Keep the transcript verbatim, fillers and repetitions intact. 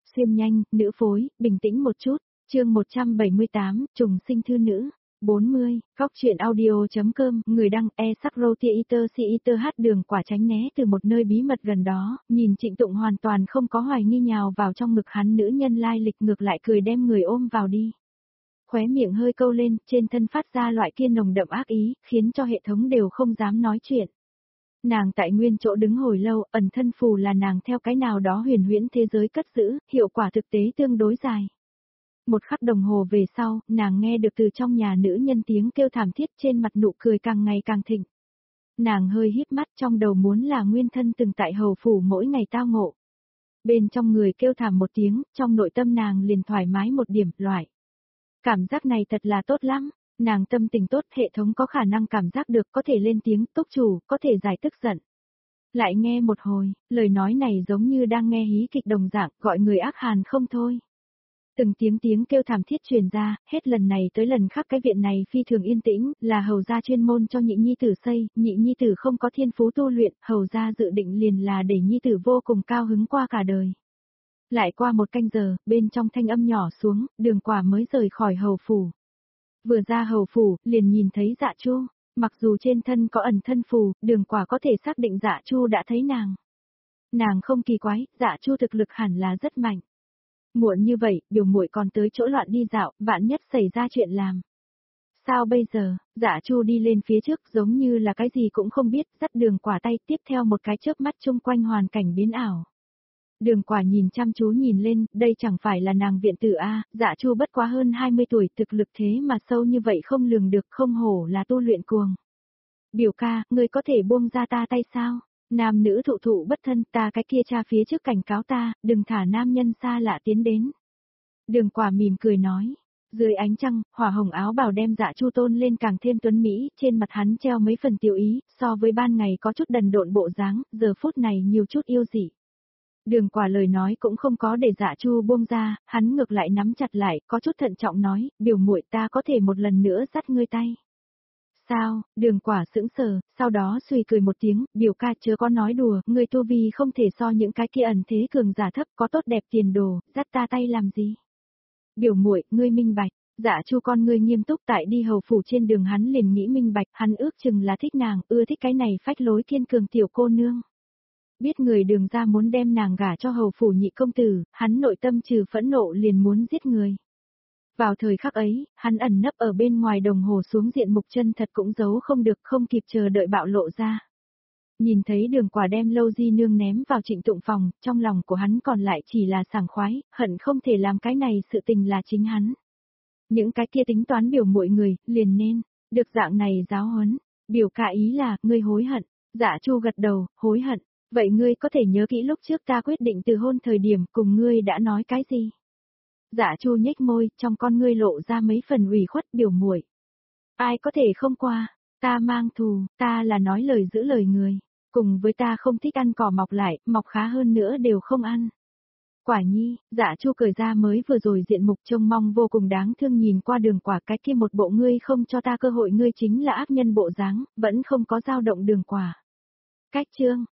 Xuyên nhanh, nữ phối, bình tĩnh một chút. Chương một trăm bảy mươi tám, trùng sinh thư nữ. bốn mươi, Góc truyện audio.com, người đăng e sắc theater theater hát Đường Quả tránh né từ một nơi bí mật gần đó, nhìn Trịnh Tụng hoàn toàn không có hoài nghi nhào vào trong ngực hắn, nữ nhân lai lịch ngược lại cười đem người ôm vào đi. Khóe miệng hơi câu lên, trên thân phát ra loại kia nồng đậm ác ý, khiến cho hệ thống đều không dám nói chuyện. Nàng tại nguyên chỗ đứng hồi lâu, ẩn thân phù là nàng theo cái nào đó huyền huyễn thế giới cất giữ, hiệu quả thực tế tương đối dài. Một khắc đồng hồ về sau, nàng nghe được từ trong nhà nữ nhân tiếng kêu thảm thiết, trên mặt nụ cười càng ngày càng thịnh. Nàng hơi híp mắt, trong đầu muốn là nguyên thân từng tại hầu phủ mỗi ngày tao ngộ. Bên trong người kêu thảm một tiếng, trong nội tâm nàng liền thoải mái một điểm, loại. Cảm giác này thật là tốt lắm, nàng tâm tình tốt, hệ thống có khả năng cảm giác được, có thể lên tiếng, túc chủ, có thể giải tức giận. Lại nghe một hồi, lời nói này giống như đang nghe hí kịch đồng dạng, gọi người ác hàn không thôi. Từng tiếng tiếng kêu thảm thiết truyền ra, hết lần này tới lần khác cái viện này phi thường yên tĩnh, là hầu gia chuyên môn cho nhị nhi tử xây, nhị nhi tử không có thiên phú tu luyện, hầu gia dự định liền là để nhi tử vô cùng cao hứng qua cả đời. Lại qua một canh giờ, bên trong thanh âm nhỏ xuống, Đường Quả mới rời khỏi hầu phủ. Vừa ra hầu phủ, liền nhìn thấy Dạ Chu, mặc dù trên thân có ẩn thân phù, Đường Quả có thể xác định Dạ Chu đã thấy nàng. Nàng không kỳ quái, Dạ Chu thực lực hẳn là rất mạnh. Muộn như vậy, biểu muội còn tới chỗ loạn đi dạo, vạn nhất xảy ra chuyện làm. Sao bây giờ? Dạ Chu đi lên phía trước giống như là cái gì cũng không biết, dắt Đường Quả tay, tiếp theo một cái chớp mắt chung quanh hoàn cảnh biến ảo. Đường Quả nhìn chăm chú nhìn lên, đây chẳng phải là nàng viện tử A, Dạ Chu bất quá hơn hai mươi tuổi, thực lực thế mà sâu như vậy không lường được, không hổ là tu luyện cuồng. Biểu ca, ngươi có thể buông ra ta tay sao? Nam nữ thụ thụ bất thân, ta cái kia cha phía trước cảnh cáo ta, đừng thả nam nhân xa lạ tiến đến. Đường Quả mỉm cười nói, dưới ánh trăng, hỏa hồng áo bào đem Dạ Chu tôn lên càng thêm tuấn mỹ, trên mặt hắn treo mấy phần tiểu ý, so với ban ngày có chút đần độn bộ dáng, giờ phút này nhiều chút yêu dị. Đường Quả lời nói cũng không có để Dạ Chu buông ra, hắn ngược lại nắm chặt lại, có chút thận trọng nói, biểu muội ta có thể một lần nữa dắt ngươi tay. Sao? Đường Quả sững sờ, sau đó suy cười một tiếng, biểu ca chớ có nói đùa, ngươi tu vi không thể so những cái kia ẩn thế cường giả thấp, có tốt đẹp tiền đồ, dắt ta tay làm gì? Biểu muội, ngươi minh bạch. Dạ Chu con ngươi nghiêm túc, tại đi hầu phủ trên đường hắn liền nghĩ minh bạch, hắn ước chừng là thích nàng, ưa thích cái này phách lối kiên cường tiểu cô nương. Biết người Đường gia muốn đem nàng gả cho hầu phủ nhị công tử, hắn nội tâm trừ phẫn nộ liền muốn giết người. Vào thời khắc ấy, hắn ẩn nấp ở bên ngoài đồng hồ xuống diện mục chân thật cũng giấu không được, không kịp chờ đợi bạo lộ ra. Nhìn thấy Đường Quả đem Lâu Di Nương ném vào Trịnh Tụng phòng, trong lòng của hắn còn lại chỉ là sảng khoái, hận không thể làm cái này sự tình là chính hắn. Những cái kia tính toán biểu muội người, liền nên, được dạng này giáo huấn, biểu cả ý là, ngươi hối hận. Dạ Chu gật đầu, hối hận. Vậy ngươi có thể nhớ kỹ lúc trước ta quyết định từ hôn thời điểm cùng ngươi đã nói cái gì? Dạ Chu nhếch môi, trong con ngươi lộ ra mấy phần ủy khuất, biểu muội. Ai có thể không qua, ta mang thù, ta là nói lời giữ lời người, cùng với ta không thích ăn cỏ mọc lại, mọc khá hơn nữa đều không ăn. Quả nhi, Dạ Chu cởi ra mới vừa rồi diện mục trông mong vô cùng đáng thương nhìn qua Đường Quả, cái kia một bộ ngươi không cho ta cơ hội, ngươi chính là ác nhân bộ dáng, vẫn không có dao động Đường Quả. Cách chương,